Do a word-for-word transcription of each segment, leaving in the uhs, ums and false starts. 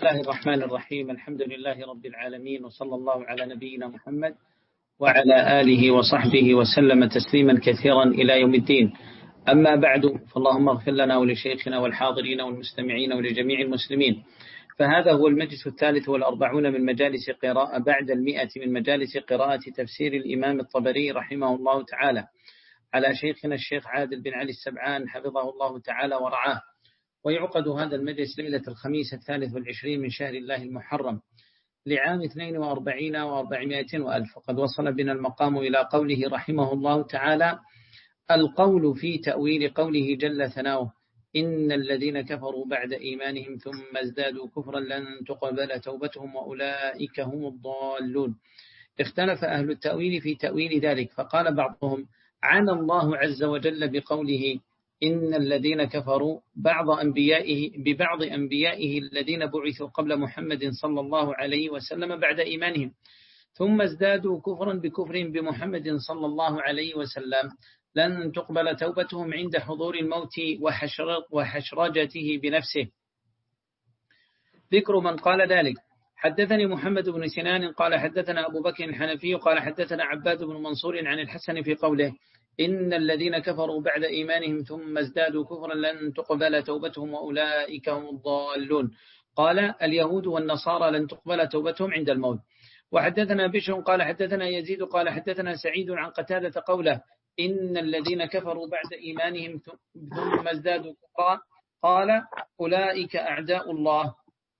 الله الرحمن الرحيم. الحمد لله رب العالمين، وصلى الله على نبينا محمد وعلى آله وصحبه وسلم تسليما كثيرا إلى يوم الدين. أما بعد، فاللهم اغفر لنا ولشيخنا والحاضرين والمستمعين ولجميع المسلمين. فهذا هو المجلس الثالث والأربعون من مجالس قراءة بعد المئة من مجالس قراءة تفسير الإمام الطبري رحمه الله تعالى على شيخنا الشيخ عادل بن علي السبعان حفظه الله تعالى ورعاه. ويعقد هذا المجلس ليلة الخميس الثالث والعشرين من شهر الله المحرم لعام اثنين وأربعين وأربعمائة وألف. وقد وصل بنا المقام إلى قوله رحمه الله تعالى: القول في تأويل قوله جل ثناؤه: إن الذين كفروا بعد إيمانهم ثم ازدادوا كفرا لن تقبل توبتهم وأولئك هم الضالون. اختلف أهل التأويل في تأويل ذلك، فقال بعضهم: عنى الله عز وجل بقوله إن الذين كفروا بعض أنبيائه ببعض أنبيائه الذين بعثوا قبل محمد صلى الله عليه وسلم بعد إيمانهم، ثم ازدادوا كفرا بكفرهم بمحمد صلى الله عليه وسلم لن تقبل توبتهم عند حضور الموت وحشرجته بنفسه. ذكر من قال ذلك: حدثني محمد بن سنان قال حدثنا أبو بكر الحنفي قال حدثنا عباد بن منصور عن الحسن في قوله: إن الذين كفروا بعد إيمانهم ثم ازدادوا كفرا لن تقبل توبتهم وأولئك هم الضالون. قال: اليهود والنصارى لن تقبل توبتهم عند الموت. وحدثنا بشر قال حدثنا يزيد قال حدثنا سعيد عن قتادة قوله: إن الذين كفروا بعد إيمانهم ثم ازدادوا كفرا قال: أولئك أعداء الله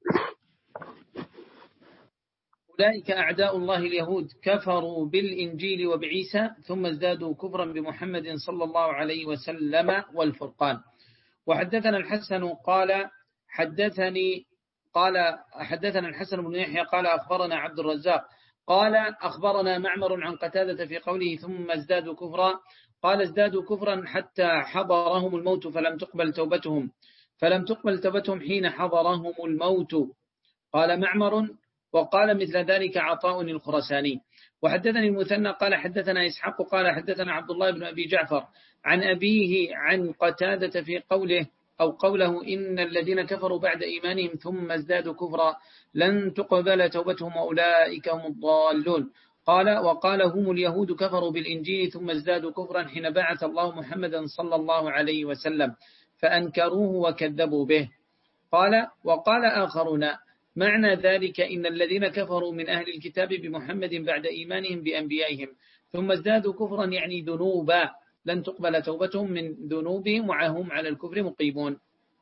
أولئك أعداء الله اليهود كفروا بالإنجيل وبعيسى ثم ازدادوا كفرا بمحمد صلى الله عليه وسلم والفرقان. وحدثنا الحسن قال حدثني قال حدثنا الحسن بن يحيى قال أخبرنا عبد الرزاق قال أخبرنا معمر عن قتادة في قوله ثم ازدادوا كفرا قال: ازدادوا كفرا حتى حضرهم الموت فلم تقبل توبتهم فلم تقبل توبتهم حين حضرهم الموت. قال معمر: وقال مثل ذلك عطاء الخرساني. وحدثني المثنى قال حدثنا إسحاق قال حدثنا عبد الله بن أبي جعفر عن أبيه عن قتادة في قوله أو قوله: إن الذين كفروا بعد إيمانهم ثم ازدادوا كفرا لن تقبل توبتهم وأولئك هم الضالون. قال: وقال: هم اليهود كفروا بالإنجيل ثم ازدادوا كفرا حين بعث الله محمدا صلى الله عليه وسلم فأنكروه وكذبوا به. قال: وقال آخرون: معنى ذلك إن الذين كفروا من أهل الكتاب بمحمد بعد إيمانهم بأنبيائهم ثم ازدادوا كفرا يعني ذنوبا لن تقبل توبتهم من ذنوبهم وهم على الكفر مقيمون.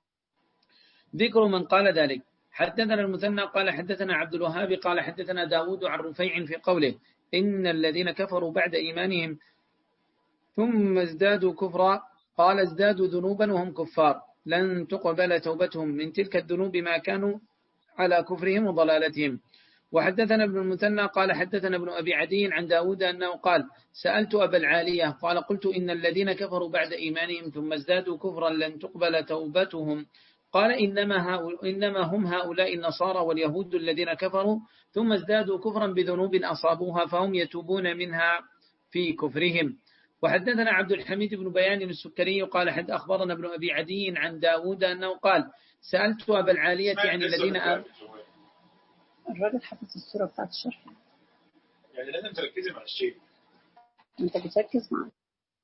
ذكر من قال ذلك: حدثنا المثنى قال حدثنا عبد الوهاب قال حدثنا داود عن رفيع في قوله: إن الذين كفروا بعد إيمانهم ثم ازدادوا كفرا قال: ازدادوا ذنوبا وهم كفار لن تقبل توبتهم من تلك الذنوب ما كانوا على كفرهم وضلالتهم. وحدثنا ابن المثنى قال حدثنا ابن أبي عدي عن داود أنه قال: سألت أبا العالية قال: قلت إن الذين كفروا بعد إيمانهم ثم ازدادوا كفرا لن تقبل توبتهم قال: إنما, إنما هم هؤلاء النصارى واليهود الذين كفروا ثم ازدادوا كفرا بذنوب أصابوها فهم يتوبون منها في كفرهم. وحدثنا عبد الحميد بن بيان السكري قال حد أخبرنا ابن أبي عدي عن داود أنه قال: سألت أبا العالية عن الذين آمنوا. الراجل حفظ السورة بتاعت الشرح، يعني لازم تركزي مع الشيء. أنت بتركز معه.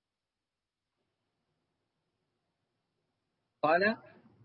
قال: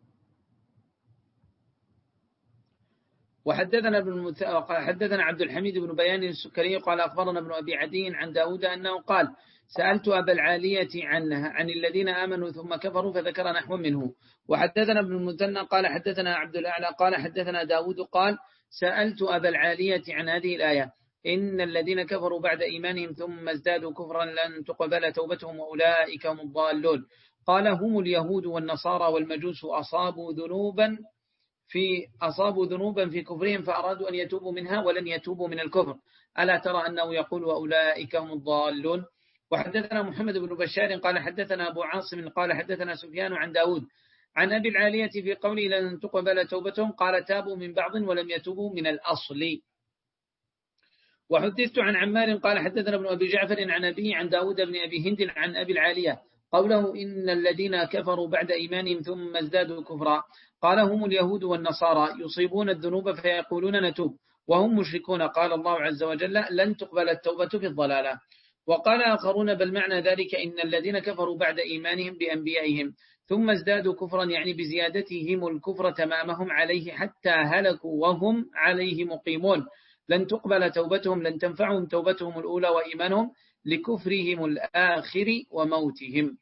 وحدثنا ابن المث... حدثنا عبد الحميد بن بيان السكري قال أخبرنا ابن أبي عدي عن داود أنه قال: سألت أبا العالية عنها عن الذين آمنوا ثم كفروا فذكر نحو منه. وحدثنا ابن المثنى قال حدثنا عبد الأعلى قال حدثنا داود قال: سألت أبا العالية عن هذه الآية: إن الذين كفروا بعد إيمانهم ثم ازدادوا كفرا لن تقبل توبتهم وأولئك هم الضالون. قال: هم اليهود والنصارى والمجوس أصابوا ذنوبا في أصابوا ذنوبا في كفرهم فأرادوا أن يتوبوا منها ولن يتوبوا من الكفر. ألا ترى أنه يقول وأولئك هم الضالون. وحدثنا محمد بن بشار قال حدثنا أبو عاصم قال حدثنا سفيان عن داود عن أبي العالية في قوله لن تقبل توبتهم قال: تابوا من بعض ولم يتوبوا من الأصل. وحدثت عن عمار قال حدثنا ابن أبي جعفر عن أبيه عن داود بن أبي هند عن أبي العالية قوله إن الذين كفروا بعد إيمانهم ثم ازدادوا كفرا، قال هم اليهود والنصارى يصيبون الذنوب فيقولون نتوب وهم مشركون، قال الله عز وجل لن تقبل التوبة في الضلالة. وقال آخرون بل معنى ذلك إن الذين كفروا بعد إيمانهم بأنبيائهم ثم ازدادوا كفرا، يعني بزيادتهم الكفر تمامهم عليه حتى هلكوا وهم عليه مقيمون، لن تقبل توبتهم، لن تنفعهم توبتهم الأولى وإيمانهم لكفرهم الآخر وموتهم.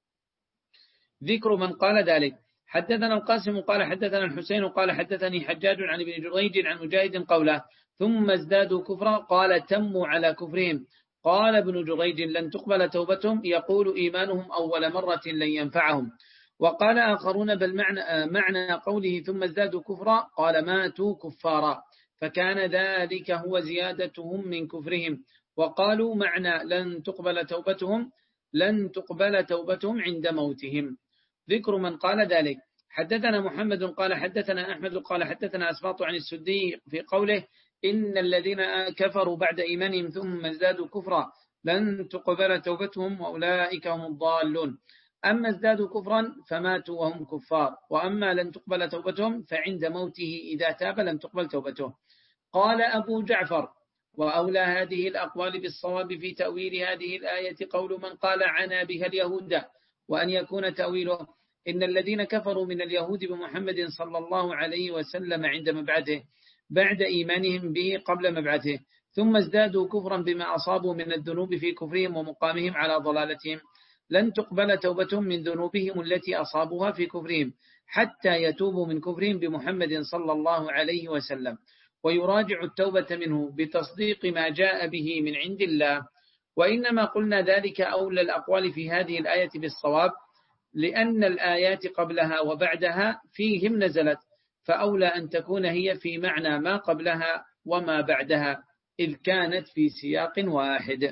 ذكر من قال ذلك. حدثنا القاسم قال حدثنا الحسين قال حدثني حجاج عن ابن جريج عن مجاهد قوله ثم ازدادوا كفرا قال تموا على كفرهم. قال ابن جريج لن تقبل توبتهم يقول إيمانهم أول مرة لن ينفعهم. وقال آخرون بل معنى, معنى قوله ثم ازدادوا كفرا قال ماتوا كفارا، فكان ذلك هو زيادتهم من كفرهم. وقالوا معنى لن تقبل توبتهم لن تقبل توبتهم عند موتهم. ذكر من قال ذلك. حدثنا محمد قال حدثنا أحمد قال حدثنا أسباط عن السدي في قوله إن الذين كفروا بعد إيمانهم ثم ازدادوا كفرا لن تقبل توبتهم وأولئك هم الضالون. أما ازدادوا كفرا فماتوا وهم كفار، وأما لن تقبل توبتهم فعند موته إذا تاب لم تقبل توبته. قال أبو جعفر وأولى هذه الأقوال بالصواب في تأويل هذه الآية قول من قال عنا بها اليهود، وأن يكون تأويله إن الذين كفروا من اليهود بمحمد صلى الله عليه وسلم عند مبعثه بعد إيمانهم به قبل مبعثه ثم ازدادوا كفرا بما أصابوا من الذنوب في كفرهم ومقامهم على ضلالتهم، لن تقبل توبتهم من ذنوبهم التي أصابوها في كفرهم حتى يتوبوا من كفرهم بمحمد صلى الله عليه وسلم ويراجع التوبة منه بتصديق ما جاء به من عند الله. وإنما قلنا ذلك أولى الأقوال في هذه الآية بالصواب، لأن الآيات قبلها وبعدها فيهم نزلت، فأولى أن تكون هي في معنى ما قبلها وما بعدها إذ كانت في سياق واحد.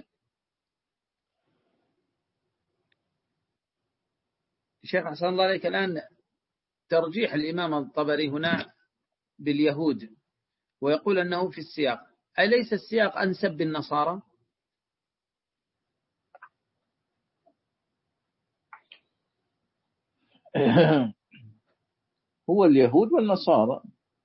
شيخ حسن الله عليك، الآن ترجيح الإمام الطبري هنا باليهود ويقول أنه في السياق، أليس السياق أنسب بالنصارى؟ هو اليهود والنصارى،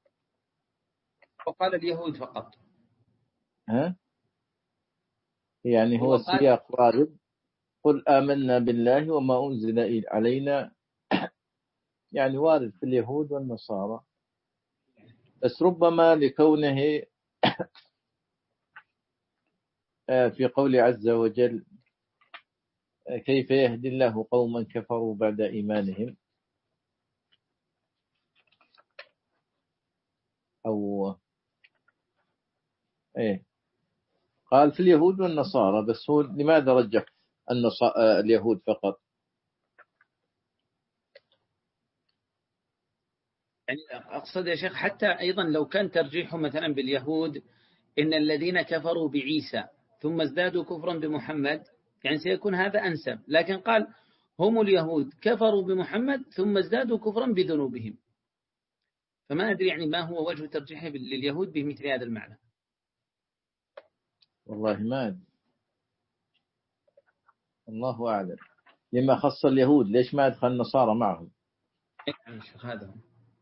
وقال اليهود فقط. ها؟ يعني هو السياق غالب، قل آمنا بالله وما أنزل علينا، يعني وارد في اليهود والنصارى، بس ربما لكونه في قول عز وجل كيف يهدي الله قوما كفروا بعد إيمانهم، أو إيه قال في اليهود والنصارى، بس هو لماذا رجح اليهود فقط؟ يعني أقصد يا شيخ حتى أيضا لو كان ترجيحه مثلا باليهود إن الذين كفروا بعيسى ثم ازدادوا كفرا بمحمد، يعني سيكون هذا أنسب، لكن قال هم اليهود كفروا بمحمد ثم ازدادوا كفرا بذنوبهم، فما أدري يعني ما هو وجه ترجيحه لليهود بمثل هذا المعنى. والله ما أدري، الله أعلم. لما خص اليهود ليش ما أدخل النصارى معهم؟ يعني شيخ هذا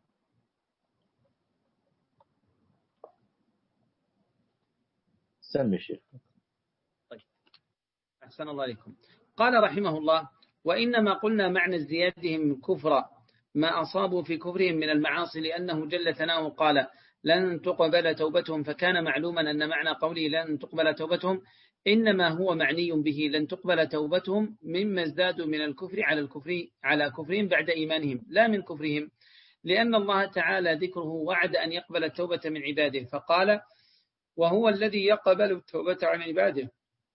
سمي شيخ. طيب أحسن الله عليكم. قال رحمه الله وإنما قلنا معنى ازديادهم كفرا ما أصابوا في كفرهم من المعاصي، لأنه جل ثناؤه قال لن تقبل توبتهم، فكان معلوما أن معنى قوله لن تقبل توبتهم إنما هو معني به لن تقبل توبتهم مما ازدادوا من الكفر على الكفر على كفرهم بعد إيمانهم، لا من كفرهم، لأن الله تعالى ذكره وعد أن يقبل التوبة من عباده، فقال وهو الذي يقبل التوبة عن عباده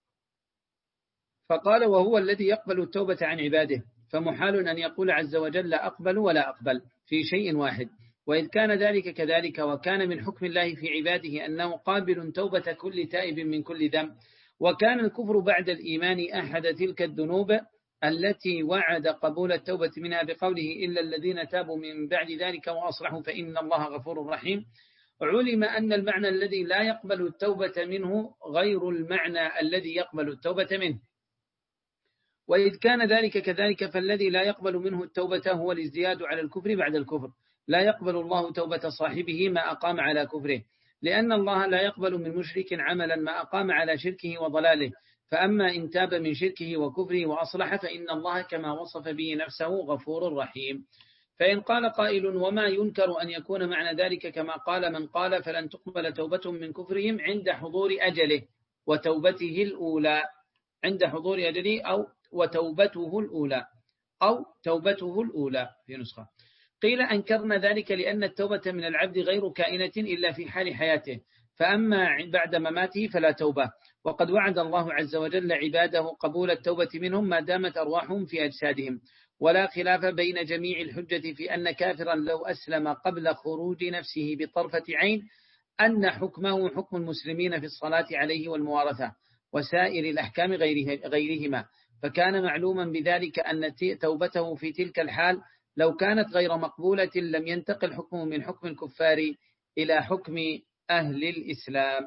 فقال وهو الذي يقبل التوبة عن عباده، فمحال أن يقول عز وجل أقبل ولا أقبل في شيء واحد، وإذ كان ذلك كذلك وكان من حكم الله في عباده أنه قابل توبة كل تائب من كل ذنب، وكان الكفر بعد الإيمان أحد تلك الذنوب التي وعد قبول التوبة منها بقوله إلا الذين تابوا من بعد ذلك وأصلحوا فإن الله غفور رحيم. علم أن المعنى الذي لا يقبل التوبة منه غير المعنى الذي يقبل التوبة منه، وإذ كان ذلك كذلك فالذي لا يقبل منه التوبة هو الازدياد على الكفر بعد الكفر. لا يقبل الله توبة صاحبه ما أقام على كفره، لأن الله لا يقبل من مشرك عملا ما أقام على شركه وضلاله. فأما إن تاب من شركه وكفره وأصلح فإن الله كما وصف به نفسه غفور رحيم. فإن قال قائل وما ينكر أن يكون معنى ذلك كما قال من قال فلن تقبل توبتهم من كفرهم عند حضور أجله وتوبته الأولى، عند حضور أجله أو وتوبته الأولى أو توبته الأولى في نسخة. قيل أنكرنا ذلك لأن التوبة من العبد غير كائنة إلا في حال حياته، فأما بعد مماته فلا توبة. وقد وعد الله عز وجل عباده قبول التوبة منهم ما دامت أرواحهم في أجسادهم. ولا خلاف بين جميع الحجة في أن كافرا لو أسلم قبل خروج نفسه بطرفة عين أن حكمه حكم المسلمين في الصلاة عليه والموارثة وسائر الأحكام غيره غيرهما. فكان معلوما بذلك أن توبته في تلك الحال لو كانت غير مقبولة لم ينتقل حكمه من حكم الكفار إلى حكم أهل الإسلام.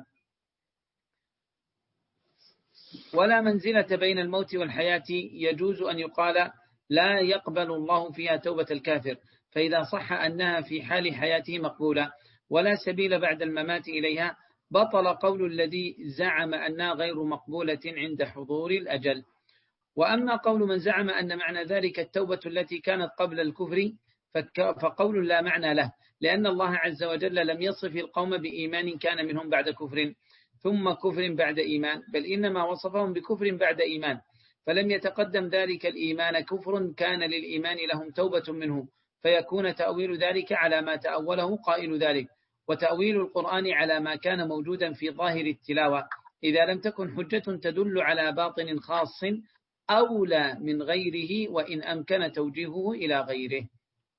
ولا منزلة بين الموت والحياة يجوز أن يقال لا يقبل الله فيها توبة الكافر، فإذا صح أنها في حال حياته مقبولة ولا سبيل بعد الممات إليها بطل قول الذي زعم أنها غير مقبولة عند حضور الأجل. وأما قول من زعم أن معنى ذلك التوبة التي كانت قبل الكفر فقول لا معنى له، لأن الله عز وجل لم يصف القوم بإيمان كان منهم بعد كفر ثم كفر بعد إيمان، بل إنما وصفهم بكفر بعد إيمان، فلم يتقدم ذلك الإيمان كفر كان للإيمان لهم توبة منه، فيكون تأويل ذلك على ما تأوله قائل ذلك، وتأويل القرآن على ما كان موجودا في ظاهر التلاوة إذا لم تكن حجة تدل على باطن خاص أولى من غيره وإن أمكن توجيهه إلى غيره.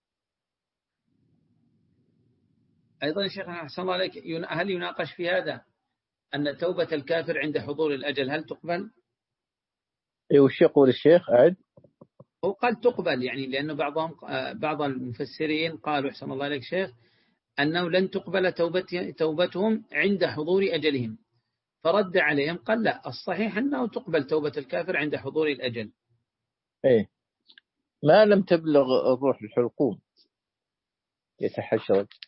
أيضا شيخنا أحسن الله عليك، هل يناقش في هذا أن توبة الكافر عند حضور الأجل هل تقبل؟ إيه وش يقول الشيخ أعد؟ هو قال تقبل، يعني لأنه بعضهم بعض المفسرين قالوا أحسن الله عليك شيخ أنه لن تقبل توبتهم عند حضور أجلهم، فرد عليهم قال لا، الصحيح أنه تقبل توبة الكافر عند حضور الأجل. إيه ما لم تبلغ الروح الحلقوم يتحشرج.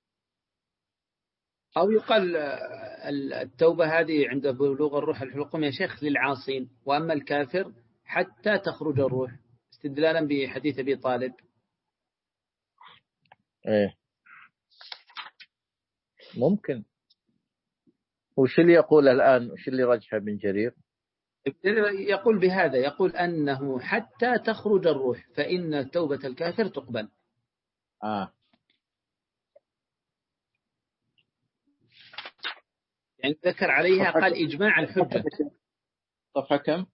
أو يقال التوبة هذه عند بلوغ الروح الحلقوم يا شيخ للعاصين، وأما الكافر حتى تخرج الروح، استدلالا بحديث أبي طالب. إيه ممكن. وش اللي يقول الآن، وش اللي رجح ابن جرير؟ يقول بهذا، يقول أنه حتى تخرج الروح فإن توبة الكافر تقبل. آه يعني ذكر عليها قال إجماع الحجة. صفحة كم؟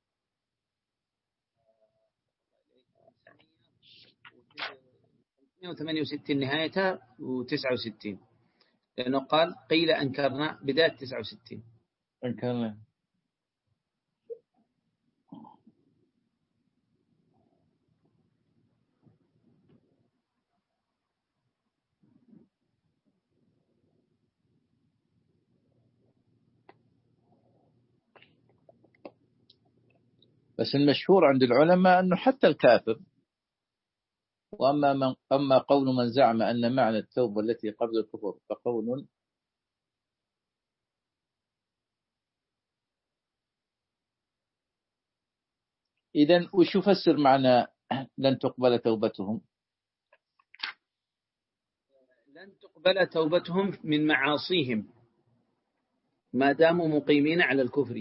مئة وثمانية وستين نهايتها وتسعة وستين، لأنه قال قيل أنكرنا بداية تسعة وستين أنكرنا. بس المشهور عند العلماء أنه حتى الكافر. وأما من أما قول من زعم أن معنى التوبة التي قبل الكفر فقول إذن وش يفسر معنى لن تقبل توبتهم؟ لن تقبل توبتهم من معاصيهم ما داموا مقيمين على الكفر.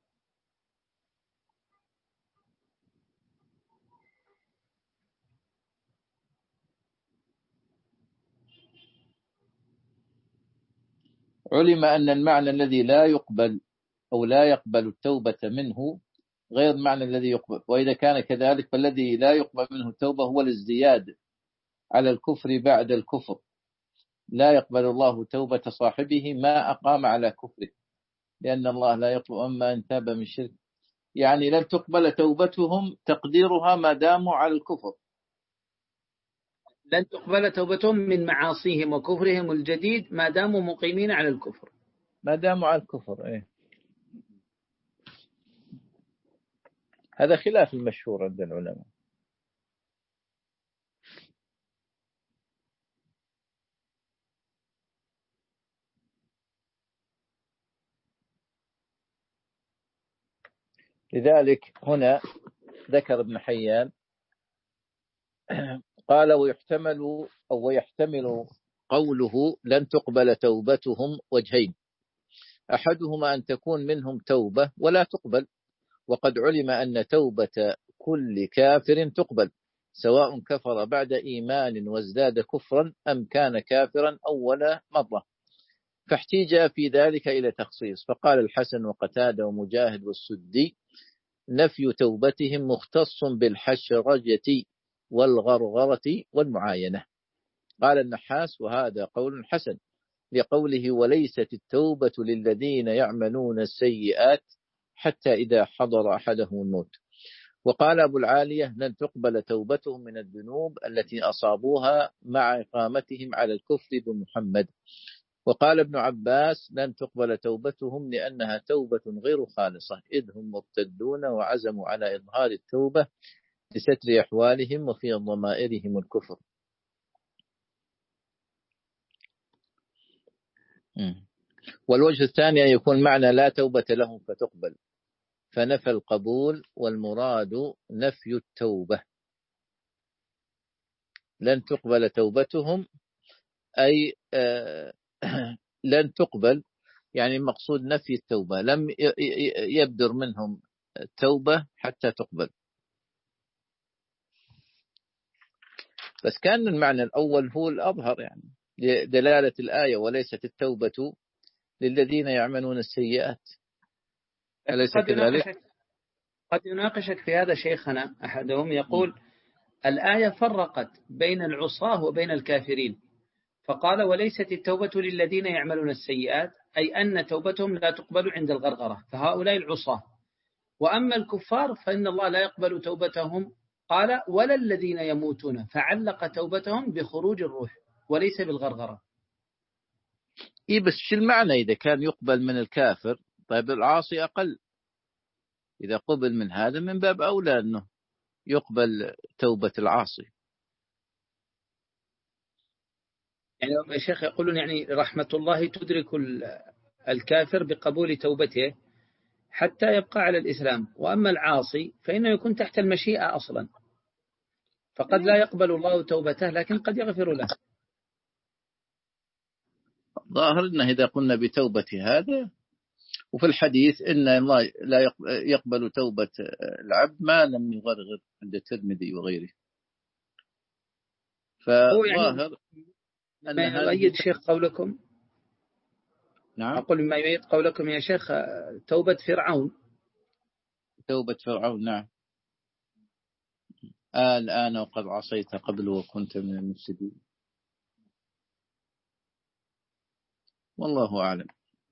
علم أن المعنى الذي لا يقبل أو لا يقبل التوبة منه غير معنى الذي يقبل، وإذا كان كذلك فالذي لا يقبل منه التوبة هو الازدياد على الكفر بعد الكفر. لا يقبل الله توبة صاحبه ما أقام على كفره، لأن الله لا يقبل أما أن تاب من شرك. يعني لن تقبل توبتهم تقديرها ما داموا على الكفر. لن تقبل توبتهم من معاصيهم وكفرهم الجديد ما داموا مقيمين على الكفر. ما داموا على الكفر. إيه هذا خلاف المشهور عند العلماء. لذلك هنا ذكر ابن حيان قال ويحتمل أو ويحتمل قوله لن تقبل توبتهم وجهين، أحدهما أن تكون منهم توبة ولا تقبل، وقد علم أن توبة كل كافر تقبل سواء كفر بعد إيمان وازداد كفرا أم كان كافرا أول مرة، فاحتيج في ذلك إلى تخصيص، فقال الحسن وقتادة ومجاهد والسدي نفي توبتهم مختص بالحشرجة والغرغرة والمعاينة. قال النحاس وهذا قول حسن لقوله وليست التوبة للذين يعملون السيئات حتى إذا حضر أحدهم الموت. وقال أبو العالية لن تقبل توبتهم من الذنوب التي أصابوها مع إقامتهم على الكفر بمحمد. وقال ابن عباس لن تقبل توبتهم لأنها توبة غير خالصة إذ هم مرتدون وعزموا على إظهار التوبة لستر أحوالهم وفي ضمائرهم الكفر. والوجه الثاني أن يكون معنى لا توبة لهم فتقبل، فنفى القبول والمراد نفي التوبة. لن تقبل توبتهم أي لن تقبل يعني المقصود نفي التوبة، لم يبدر منهم التوبة حتى تقبل. بس كان المعنى الأول هو الأظهر يعني دلالة الآية وليست التوبة للذين يعملون السيئات، أليس كذلك؟ قد يناقشك في هذا شيخنا أحدهم يقول م. الآية فرقت بين العصاة وبين الكافرين، فقال وليست التوبة للذين يعملون السيئات أي أن توبتهم لا تقبل عند الغرغرة، فهؤلاء العصاة، وأما الكفار فإن الله لا يقبل توبتهم، قال ولا الذين يموتون، فعلق توبتهم بخروج الروح وليس بالغرغرة. إيه بس شو المعنى إذا كان يقبل من الكافر؟ طيب العاصي أقل، إذا قبل من هذا من باب أولى أنه يقبل توبة العاصي. يعني يا شيخ يقولون يعني رحمة الله تدرك الكافر بقبول توبته حتى يبقى على الإسلام، وأما العاصي فإنه يكون تحت المشيئة أصلا، فقد لا يقبل الله توبته لكن قد يغفر له. ظاهر أنه إذا قلنا بتوبة هذا، وفي الحديث إن الله لا يقبل توبة العبد ما لم يغرغر عند الترمذي وغيره، فظاهر أن ما يؤيد شيخ قولكم. نعم أقول ما يؤيد قولكم يا شيخ توبة فرعون. توبة فرعون نعم. آه الآن وقد عصيت قبل وكنت من المفسدين، والله أعلم.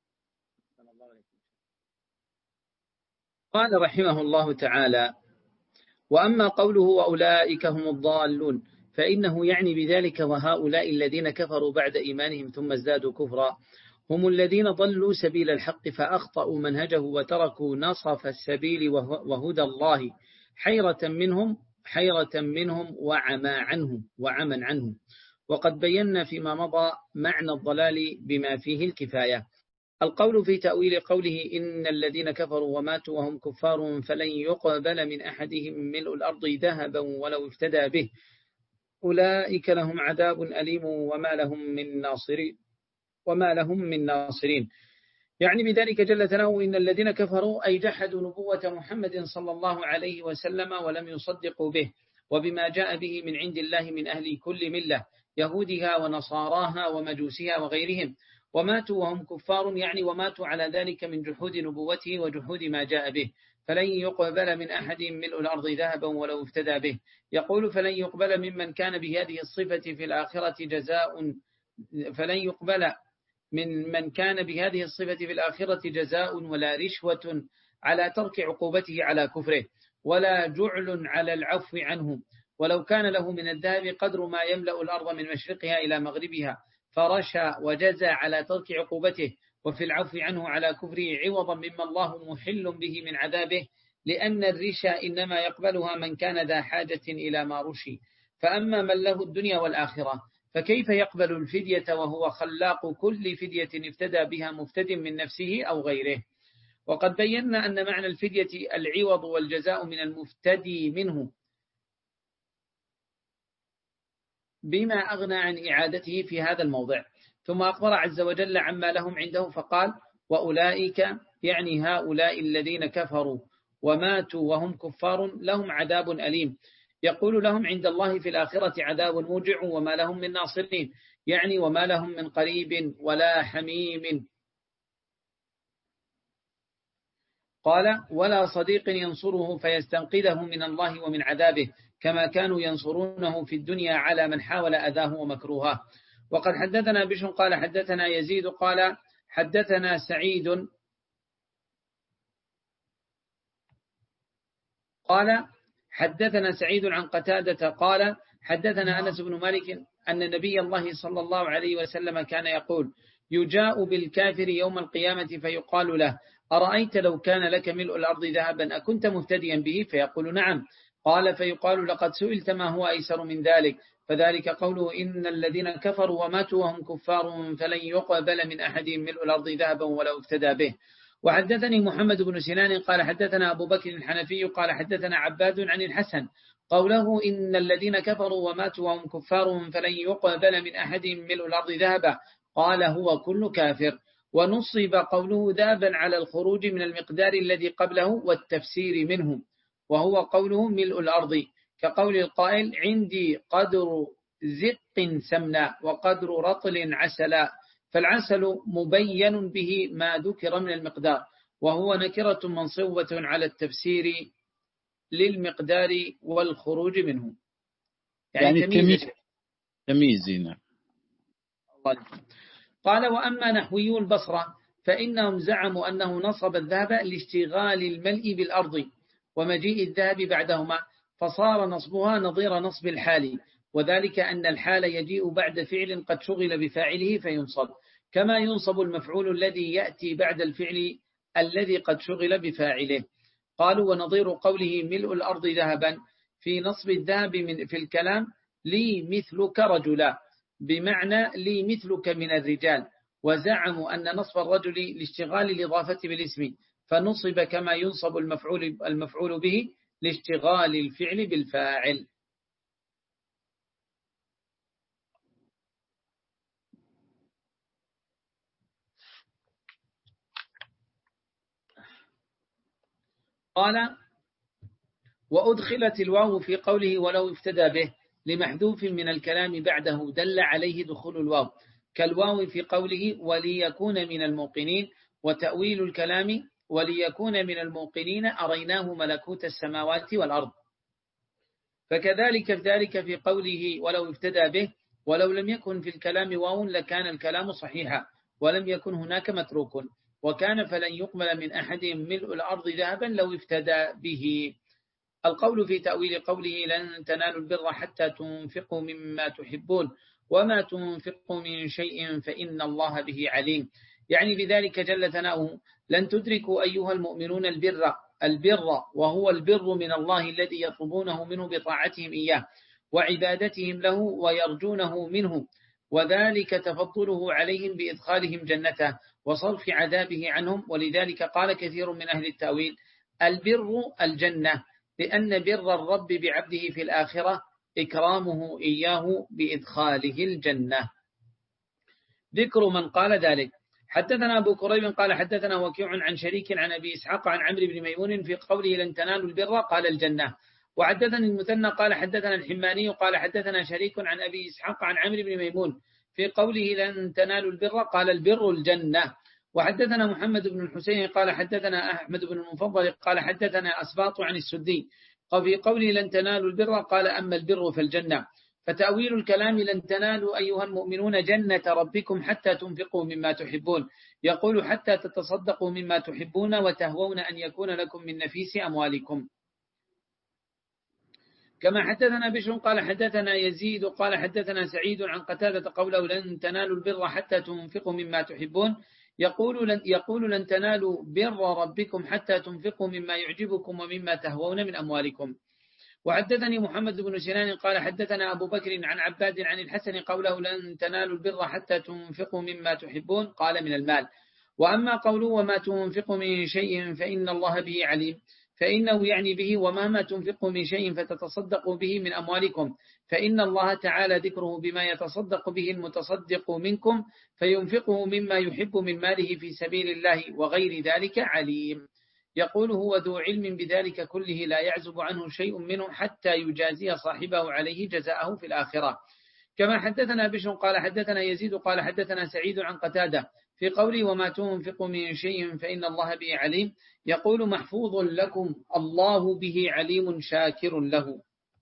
قال رحمه الله تعالى وأما قوله وأولئك هم الضالون فإنه يعني بذلك وهؤلاء الذين كفروا بعد إيمانهم ثم ازدادوا كفرا هم الذين ضلوا سبيل الحق فأخطأوا منهجه وتركوا نصف السبيل وهدى الله حيرة منهم حيرة منهم وعمى عنهم وعمى عنهم. وقد بينا فيما مضى معنى الضلال بما فيه الكفاية. القول في تأويل قوله إن الذين كفروا وماتوا وهم كفار فلن يقبل من أحدهم ملء الأرض ذهبا ولو افتدى به أولئك لهم عذاب أليم وما لهم من ناصرين وما لهم من ناصرين. يعني بذلك جل ثناؤه إن الذين كفروا أي جحدوا نبوة محمد صلى الله عليه وسلم ولم يصدقوا به وبما جاء به من عند الله من أهل كل ملة يهودها ونصاراها ومجوسها وغيرهم، وماتوا وهم كفار يعني وماتوا على ذلك من جحود نبوته وجحود ما جاء به فلن يقبل من أحد ملء الأرض ذهبا ولو افتدى به. يقول فلن يقبل ممن كان بهذه الصفة في الآخرة جزاء فلن يقبل من من كان بهذه الصفة في الآخرة جزاء ولا رشوة على ترك عقوبته على كفره ولا جعل على العفو عنه، ولو كان له من الذهب قدر ما يملأ الأرض من مشرقها إلى مغربها فرشى وجزى على ترك عقوبته وفي العفو عنه على كفره عوضا مما الله محل به من عذابه لأن الرشا إنما يقبلها من كان ذا حاجة إلى ما رشي، فأما من له الدنيا والآخرة فكيف يقبل الفدية وهو خلاق كل فدية افتدى بها مفتد من نفسه أو غيره. وقد بينا أن معنى الفدية العوض والجزاء من المفتدي منه بما أغنى عن إعادته في هذا الموضع. ثم أخبر عز وجل عما لهم عنده فقال وأولئك يعني هؤلاء الذين كفروا وماتوا وهم كفار لهم عذاب أليم، يقول لهم عند الله في الآخرة عذاب موجع وما لهم من ناصرين، يعني وما لهم من قريب ولا حميم. قال ولا صديق ينصره فيستنقذه من الله ومن عذابه كما كانوا ينصرونه في الدنيا على من حاول أذاه ومكروهه. وقد حدثنا بشر قال حدثنا يزيد قال حدثنا سعيد قال حدثنا سعيد عن قتادة قال حدثنا أنس بن مالك أن نبي الله صلى الله عليه وسلم كان يقول يجاء بالكافر يوم القيامة فيقال له أرأيت لو كان لك ملء الأرض ذهبا أكنت مفتديا به؟ فيقول نعم. قال فيقال لقد سئلت ما هو أيسر من ذلك، فذلك قوله إن الذين كفروا وماتوا وهم كفار فلن يقبل من أحدهم ملء الأرض ذهبا ولو افتدى به. وحدثني محمد بن سنان قال حدثنا أبو بكر الحنفي قال حدثنا عباد عن الحسن قوله إن الذين كفروا وماتوا وهم كفار فلن يقبل من أحدهم ملء الأرض ذهبا، قال هو كل كافر. ونصب قوله ذهبا على الخروج من المقدار الذي قبله والتفسير منه، وهو قوله ملء الأرض كقول القائل عندي قدر زق سمنا وقدر رطل عسلا، فالعسل مبين به ما ذكر من المقدار، وهو نكرة منصوبة على التفسير للمقدار والخروج منه، يعني, يعني تمييز تمييزنا. قال وأما نحويو البصرة فإنهم زعموا أنه نصب الذهب لاشتغال الملء بالأرض ومجيء الذهب بعدهما، فصار نصبها نظير نصب الحال، وذلك أن الحال يجيء بعد فعل قد شغل بفاعله فينصب، كما ينصب المفعول الذي يأتي بعد الفعل الذي قد شغل بفاعله. قالوا ونظير قوله ملء الأرض ذهبا في نصب الذهب من في الكلام لي مثلك رجلا، بمعنى لي مثلك من الرجال، وزعموا أن نصب الرجل لاشتغال الإضافة بالاسم، فنصب كما ينصب المفعول, المفعول به لاشتغال الفعل بالفاعل. قال وأدخلت الواو في قوله ولو افتدى به لمحذوف من الكلام بعده دل عليه دخول الواو، كالواو في قوله وليكون من الموقنين، وتأويل الكلام وليكون من الموقنين أريناه ملكوت السماوات والأرض. فكذلك ذلك في قوله ولو افتدى به، ولو لم يكن في الكلام واو لكان الكلام صحيحا ولم يكن هناك متروك، وكان فلن يقبل من أحدهم ملء الأرض ذهبا لو افتدى به. القول في تأويل قوله لن تنالوا البر حتى تنفقوا مما تحبون وما تنفقوا من شيء فإن الله به عليم، يعني بذلك جل ثناؤه لن تدركوا أيها المؤمنون البر البر وهو البر من الله الذي يطلبونه منه بطاعتهم إياه وعبادتهم له ويرجونه منه، وذلك تفضله عليهم بإدخالهم جنته وصرف عذابه عنهم. ولذلك قال كثير من أهل التأويل البر الجنة، لأن بر الرب بعبده في الآخرة إكرامه إياه بإدخاله الجنة. ذكر من قال ذلك. حدثنا أبو كريب قال حدثنا وكيع عن شريك عن أبي إسحاق عن عمرو بن ميمون في قوله لن تنالوا البر قال الجنة. وحدثني المثنى قال حدثنا الحماني قال حدثنا شريك عن أبي إسحاق عن عمرو بن ميمون في قوله لن تنالوا البر قال البر الجنة. وحدثنا محمد بن الحسين قال حدثنا أحمد بن المفضل قال حدثنا أسباط عن السدي في قوله لن تنالوا البر قال أما البر فالجنة. فتأويل الكلام لن تنالوا أيها المؤمنون جنة ربكم حتى تنفقوا مما تحبون، يقول حتى تتصدقوا مما تحبون وتهوون أن يكون لكم من نفيس أموالكم. كما حدثنا بشر قال حدثنا يزيد قال حدثنا سعيد عن قتادة قوله لن تنالوا البر حتى تنفقوا مما تحبون، يقول لن, يقول لن تنالوا بر ربكم حتى تنفقوا مما يعجبكم ومما تهوون من أموالكم. وحدثني محمد بن سنان قال حدثنا أبو بكر عن عباد عن الحسن قوله لن تنالوا البر حتى تنفقوا مما تحبون قال من المال. وأما قوله وما تنفقوا من شيء فإن الله به عليم فإنه يعني به وما ما تنفقوا من شيء فتتصدقوا به من أموالكم فإن الله تعالى ذكره بما يتصدق به المتصدق منكم فينفقه مما يحب من ماله في سبيل الله وغير ذلك عليم. يقول هو ذو علم بذلك كله لا يعزب عنه شيء منه حتى يجازي صاحبه عليه جزاءه في الآخرة. كما حدثنا بشر قال حدثنا يزيد قال حدثنا سعيد عن قتادة في قوله وما تنفق من شيء فإن الله به عليم يقول محفوظ لكم الله به عليم شاكر له.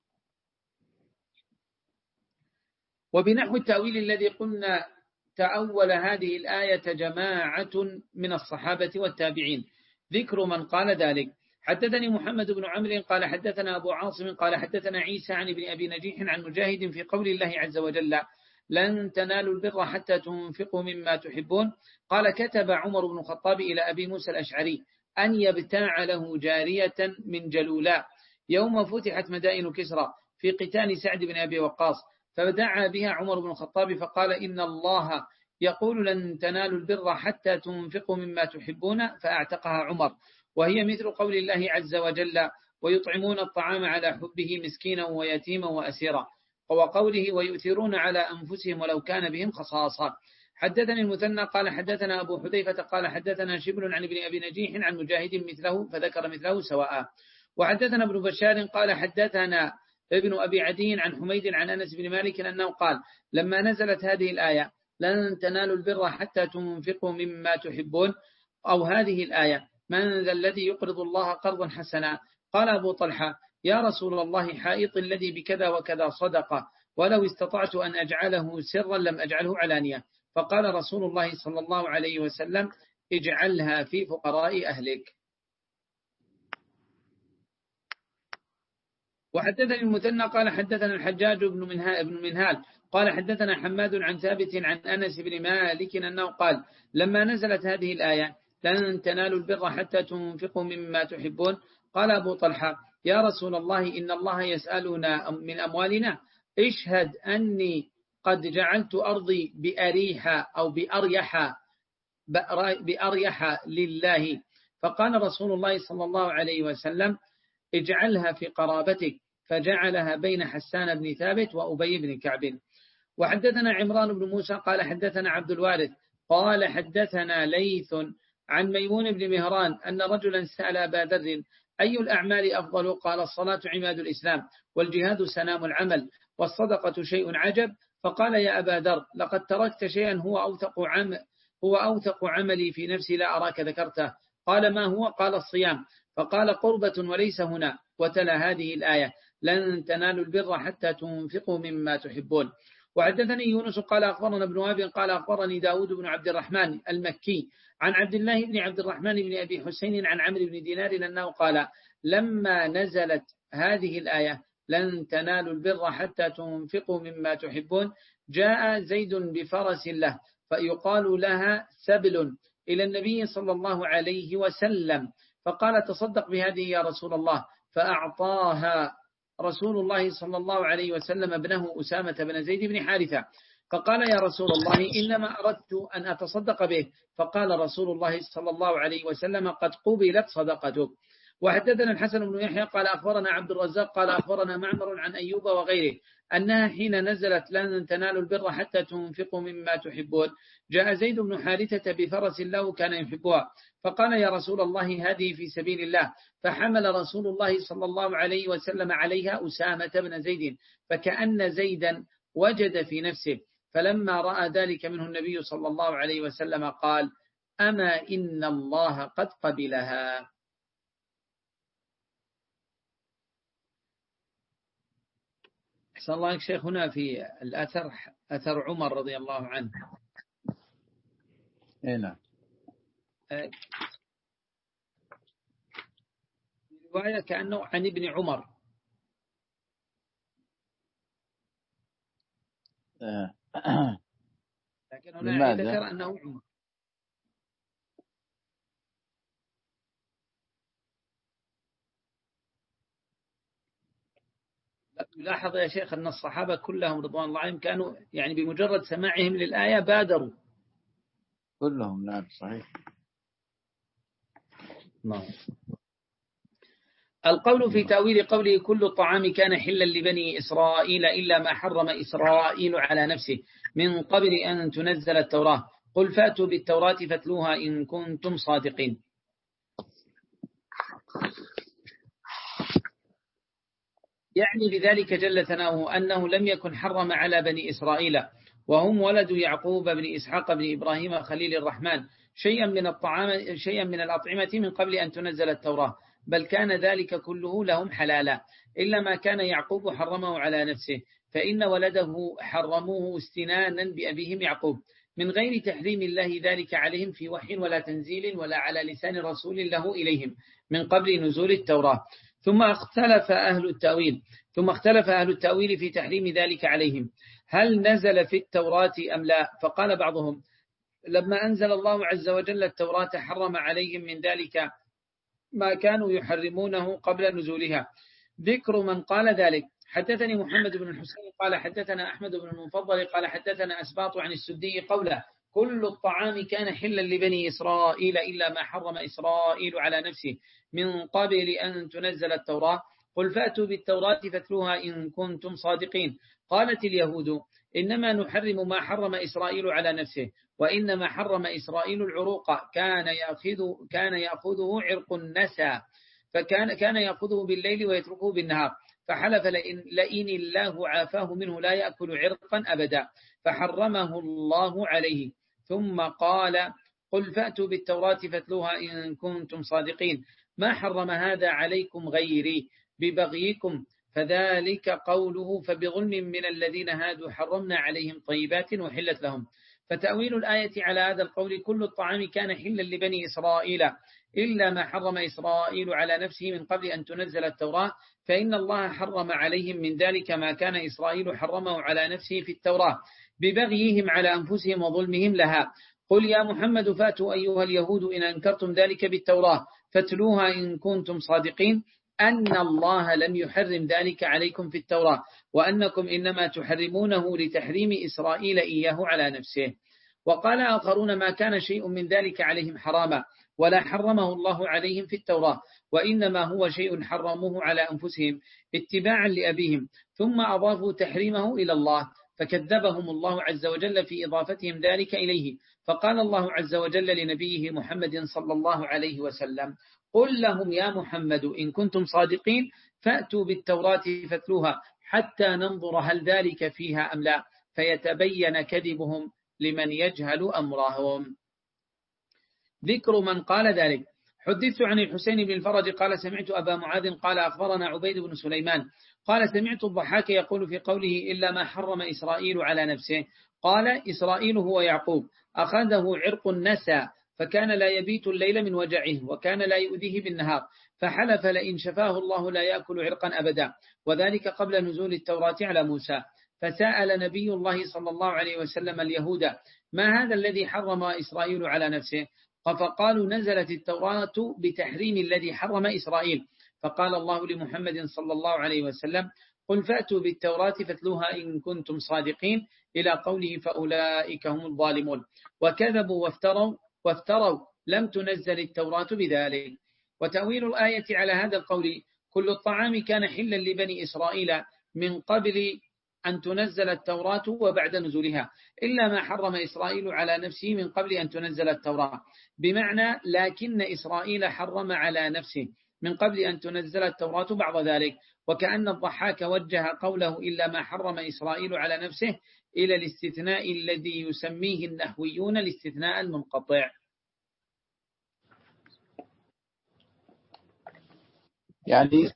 وبنحو التأويل الذي قلنا تأول هذه الآية جماعة من الصحابة والتابعين ذكر من قال ذلك. حدثني محمد بن عمرو قال حدثنا أبو عاصم قال حدثنا عيسى عن ابن أبي نجيح عن مجاهد في قول الله عز وجل لن تنالوا البر حتى تنفقوا مما تحبون قال كتب عمر بن الخطاب إلى أبي موسى الأشعري أن يبتاع له جارية من جلولاء يوم فتحت مدائن كسرى في قتال سعد بن أبي وقاص فدعا بها عمر بن الخطاب فقال إن الله يقول لن تنالوا البر حتى تنفقوا مما تحبون فأعتقها عمر وهي مثل قول الله عز وجل ويطعمون الطعام على حبه مسكينا ويتيما وأسيرا وقوله ويؤثرون على أنفسهم ولو كان بهم خصاصة. حدثني المثنى قال حدثنا أبو حذيفة قال حدثنا شبل عن ابن أبي نجيح عن مجاهد مثله فذكر مثله سواء. وحدثنا ابن بشار قال حدثنا ابن أبي عدي عن حميد عن أنس بن مالك أنه قال لما نزلت هذه الآية لن تنالوا البر حتى تنفقوا مما تحبون أو هذه الآية من ذا الذي يقرض الله قرضا حسنا قال أبو طلحة يا رسول الله حائط الذي بكذا وكذا صدقة ولو استطعت أن أجعله سرا لم أجعله علانية فقال رسول الله صلى الله عليه وسلم اجعلها في فقراء أهلك. وحدثني المثنى قال حدثنا الحجاج بن منهال قال حدثنا حماد عن ثابت عن أنس بن مالك أنه قال لما نزلت هذه الآية لن تنالوا البر حتى تنفقوا مما تحبون قال أبو طلحة يا رسول الله إن الله يسألنا من أموالنا اشهد أني قد جعلت أرضي بأريحة أو بأريحة بأريحة لله فقال رسول الله صلى الله عليه وسلم اجعلها في قرابتك فجعلها بين حسان بن ثابت وأبي بن كعب. وحدثنا عمران بن موسى قال حدثنا عبد الوارث قال حدثنا ليث عن ميمون بن مهران أن رجلا سأل أبا ذر أي الأعمال أفضل قال الصلاة عماد الإسلام والجهاد سنام العمل والصدقة شيء عجب فقال يا أبا ذر لقد تركت شيئا هو أوثق عمل هو أوثق عملي في نفسي لا أراك ذكرته قال ما هو قال الصيام فقال قربة وليس هنا وتلا هذه الآية لن تنالوا البر حتى تنفقوا مما تحبون. وحدثني يونس قال أخبرنا ابن وهب قال أخبرني داود بن عبد الرحمن المكي عن عبد الله بن عبد الرحمن بن أبي حسين عن عمرو بن دينار أنه قال لما نزلت هذه الآية لن تنالوا البر حتى تنفقوا مما تحبون جاء زيد بفرس له فيقال لها سبل إلى النبي صلى الله عليه وسلم فقال تصدق بهذه يا رسول الله فأعطاها رسول الله صلى الله عليه وسلم ابنه أسامة بن زيد بن حارثة فقال يا رسول الله إنما أردت أن أتصدق به فقال رسول الله صلى الله عليه وسلم قد قبلت صدقتك. وحدثنا الحسن بن يحيى قال أخبرنا عبد الرزاق قال أخبرنا معمر عن أيوب وغيره أنها حين نزلت لن تنالوا البر حتى تنفقوا مما تحبون جاء زيد بن حارثة بفرس له كان يحبها فقال يا رسول الله هذه في سبيل الله فحمل رسول الله صلى الله عليه وسلم عليها أسامة بن زيد فكأن زيدا وجد في نفسه فلما رأى ذلك منه النبي صلى الله عليه وسلم قال أما إن الله قد قبلها. أحسن الله شيخ هنا في الأثر أثر عمر رضي الله عنه هنا رواية كأنه عن ابن عمر لكن هنا ذكر أنه عمر لاحظ يا شيخ أن الصحابة كلهم رضوان الله عليهم كانوا يعني بمجرد سماعهم للآية بادروا كلهم. نعم صحيح. نعم. القول في تأويل قوله كل الطعام كان حلا لبني إسرائيل إلا ما حرم إسرائيل على نفسه من قبل أن تنزل التوراة قل فأتوا بالتوراة فاتلوها إن كنتم صادقين. يعني بذلك جل ثناؤه أنه لم يكن حرم على بني إسرائيل وهم ولد يعقوب بن إسحاق بن إبراهيم خليل الرحمن شيئا من الطعام شيئا من الأطعمة من قبل أن تنزل التوراة، بل كان ذلك كله لهم حلالا إلا ما كان يعقوب حرمه على نفسه، فإن ولده حرموه استنانا بأبيهم يعقوب من غير تحريم الله ذلك عليهم في وحي ولا تنزيل ولا على لسان رسول له إليهم من قبل نزول التوراة. ثم اختلف أهل التأويل ثم اختلف أهل التأويل في تحريم ذلك عليهم، هل نزل في التوراة أم لا؟ فقال بعضهم لما أنزل الله عز وجل التوراة حرم عليهم من ذلك ما كانوا يحرمونه قبل نزولها. ذكر من قال ذلك: حدثني محمد بن الحسين قال حدثنا أحمد بن المفضل قال حدثنا أسباط عن السدي قوله كل الطعام كان حلا لبني إسرائيل إلا ما حرم إسرائيل على نفسه من قبل أن تنزل التوراة قل فأتوا بالتوراة فاتلوها إن كنتم صادقين. قالت اليهود إنما نحرم ما حرم إسرائيل على نفسه، وإنما حرم إسرائيل العروق كان يأخذ كان يأخذه عرق النسى فكان كان يأخذه بالليل ويتركه بالنهار، فحلف لئن, لئن الله عافاه منه لا يأكل عرقا أبدا فحرمه الله عليه. ثم قال قل فأتوا بالتوراة فاتلوها إن كنتم صادقين ما حرم هذا عليكم غيري ببغيكم فذلك قوله فبظلم من الذين هادوا حرمنا عليهم طيبات وحلت لهم. فتأويل الآية على هذا القول كل الطعام كان حلا لبني إسرائيل إلا ما حرم إسرائيل على نفسه من قبل أن تنزل التوراة، فإن الله حرم عليهم من ذلك ما كان إسرائيل حرمه على نفسه في التوراة ببغيهم على أنفسهم وظلمهم لها. قل يا محمد فاتوا أيها اليهود إن أنكرتم ذلك بالتوراة فاتلوها إن كنتم صادقين أن الله لم يحرم ذلك عليكم في التوراة وأنكم إنما تحرمونه لتحريم إسرائيل إياه على نفسه. وقال آخرون ما كان شيء من ذلك عليهم حراما ولا حرمه الله عليهم في التوراة، وإنما هو شيء حرموه على أنفسهم اتباعا لأبيهم ثم أضافوا تحريمه إلى الله، فكذبهم الله عز وجل في إضافتهم ذلك إليه. فقال الله عز وجل لنبيه محمد صلى الله عليه وسلم قل لهم يا محمد إن كنتم صادقين فأتوا بالتوراة فاتلوها حتى ننظر هل ذلك فيها أم لا فيتبين كذبهم لمن يجهل أمرهم. ذكر من قال ذلك: حدثت عن الحسين بن الفرج قال سمعت أبا معاذ قال أخبرنا عبيد بن سليمان قال سمعت الضحاك يقول في قوله إلا ما حرم إسرائيل على نفسه قال إسرائيل هو يعقوب أخذه عرق النسى فكان لا يبيت الليل من وجعه وكان لا يؤذيه بالنهار، فحلف لئن شفاه الله لا يأكل عرقا أبدا، وذلك قبل نزول التوراة على موسى. فسأل نبي الله صلى الله عليه وسلم اليهود ما هذا الذي حرم إسرائيل على نفسه؟ فقالوا نزلت التوراة بتحريم الذي حرم إسرائيل، فقال الله لمحمد صلى الله عليه وسلم قل فأتوا بالتوراة فاتلوها إن كنتم صادقين إلى قوله فأولئك هم الظالمون، وكذبوا وافتروا وافتروا لم تنزل التوراة بذلك. وتأويل الآية على هذا القول كل الطعام كان حلا لبني إسرائيل من قبل أن تنزل التوراة وبعد نزولها إلا ما حرم إسرائيل على نفسه من قبل أن تنزل التوراة، بمعنى لكن إسرائيل حرم على نفسه من قبل أن تنزل التوراة بعد ذلك، وكأن الضحاك وجه قوله إلا ما حرم إسرائيل على نفسه إلى الاستثناء الذي يسميه النحويون الاستثناء المنقطع. يعني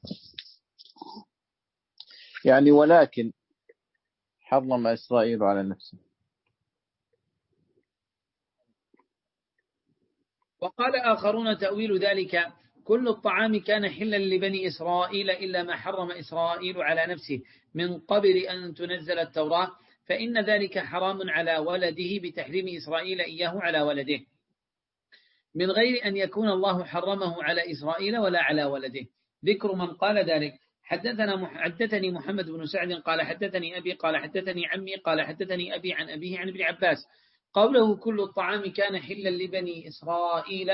يعني ولكن حرم إسرائيل على نفسه. وقال آخرون تأويل ذلك كل الطعام كان حلا لبني إسرائيل إلا ما حرم إسرائيل على نفسه من قبل أن تنزل التوراة، فإن ذلك حرام على ولده بتحريم إسرائيل إياه على ولده من غير أن يكون الله حرمه على إسرائيل ولا على ولده. ذكر من قال ذلك: حدثنا حدثني محمد بن سعد قال حدثني أبي قال حدثني عمي قال حدثني أبي عن أبيه عن ابن عباس قوله كل الطعام كان حلا لبني إسرائيل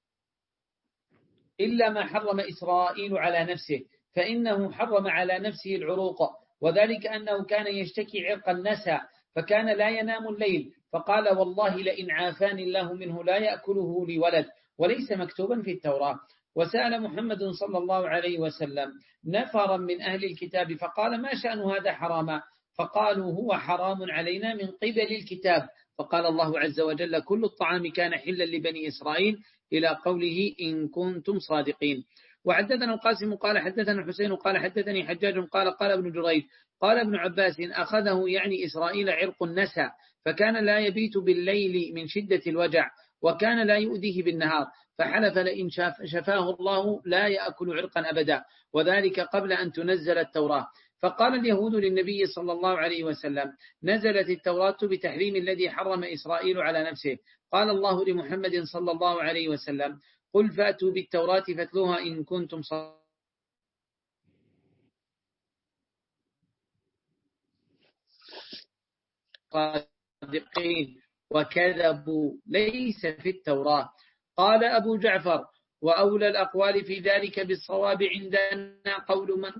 إلا ما حرم إسرائيل على نفسه فإنه حرم على نفسه العروق، وذلك أنه كان يشتكي عرق النسى فكان لا ينام الليل، فقال والله لئن عافاني الله منه لا يأكله لي ولد، وليس مكتوبا في التوراة. وسأل محمد صلى الله عليه وسلم نفرا من أهل الكتاب فقال ما شأن هذا حراما؟ فقالوا هو حرام علينا من قبل الكتاب، فقال الله عز وجل كل الطعام كان حلا لبني إسرائيل إلى قوله إن كنتم صادقين. وحدثنا القاسم قال حدثنا الحسين قال حدثني حجاج قال قال ابن جريج قال ابن عباس أخذه يعني إسرائيل عرق النسى، فكان لا يبيت بالليل من شدة الوجع، وكان لا يؤذيه بالنهار، فحلف لئن شفاه الله لا يأكل عرقا أبدا، وذلك قبل أن تنزل التوراة. فقال اليهود للنبي صلى الله عليه وسلم نزلت التوراة بتحريم الذي حرم إسرائيل على نفسه. قال الله لمحمد صلى الله عليه وسلم قل فأتوا بالتوراة فاتلوها إن كنتم صادقين وكذبوا ليس في التوراة. قال أبو جعفر وأولى الأقوال في ذلك بالصواب عندنا قول من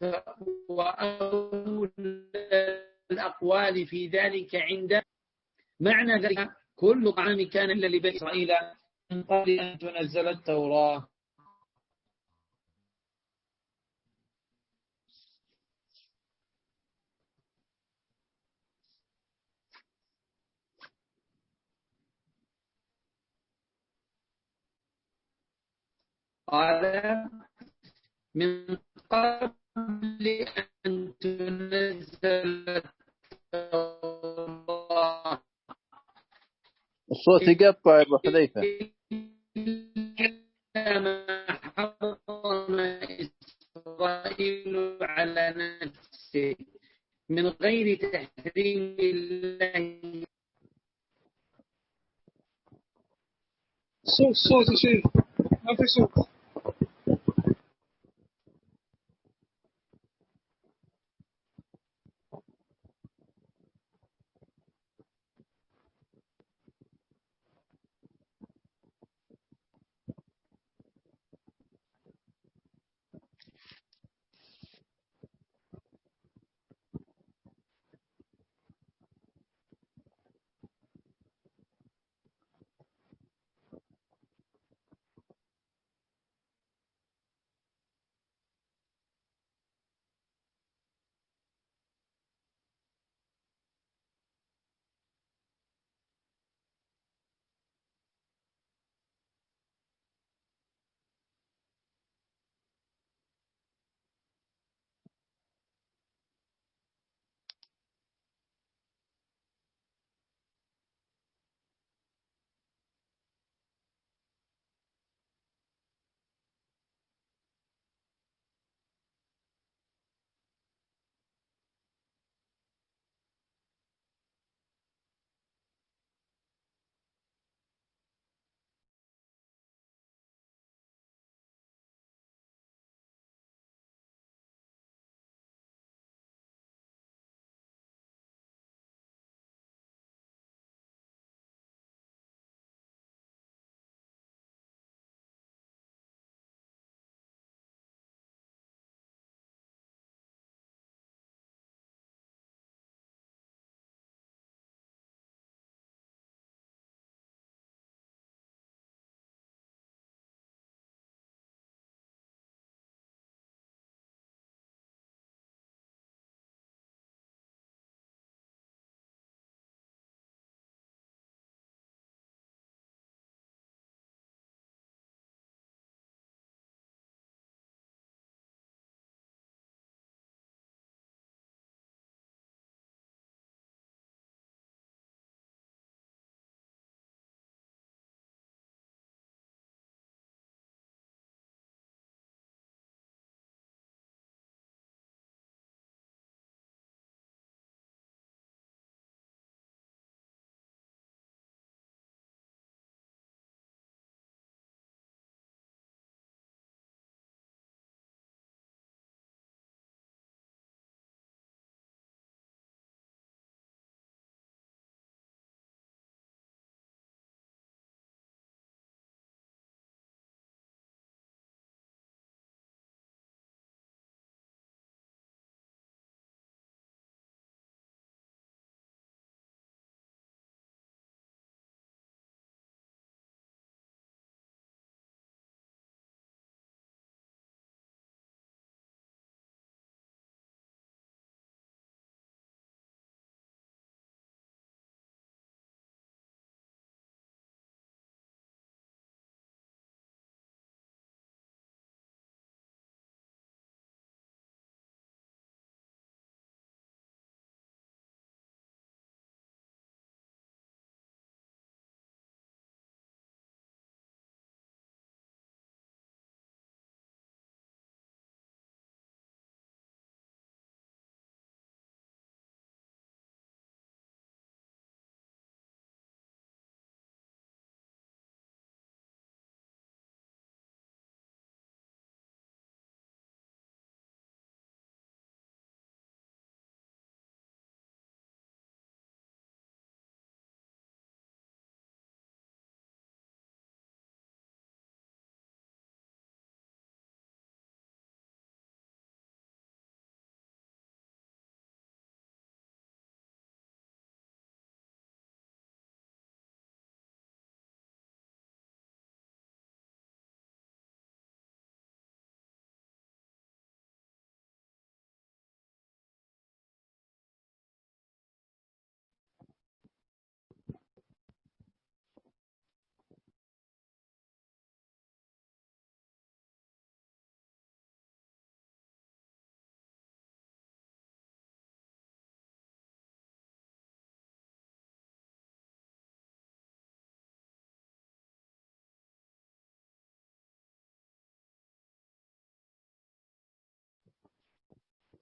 وأولى الأقوال في ذلك عندنا معنى ذلك كل طعام كان إلا لبني إسرائيل من قبل أن تنزل التوراة. قال من قبل أن تنزل التوراة الصوت يقطع يا أبو حذيفة. ما حرم إسرائيل على نفسه من غير تحريم الله. صوت صوت يا شيخ ما في صوت.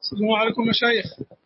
السلام عليكم مشايخ.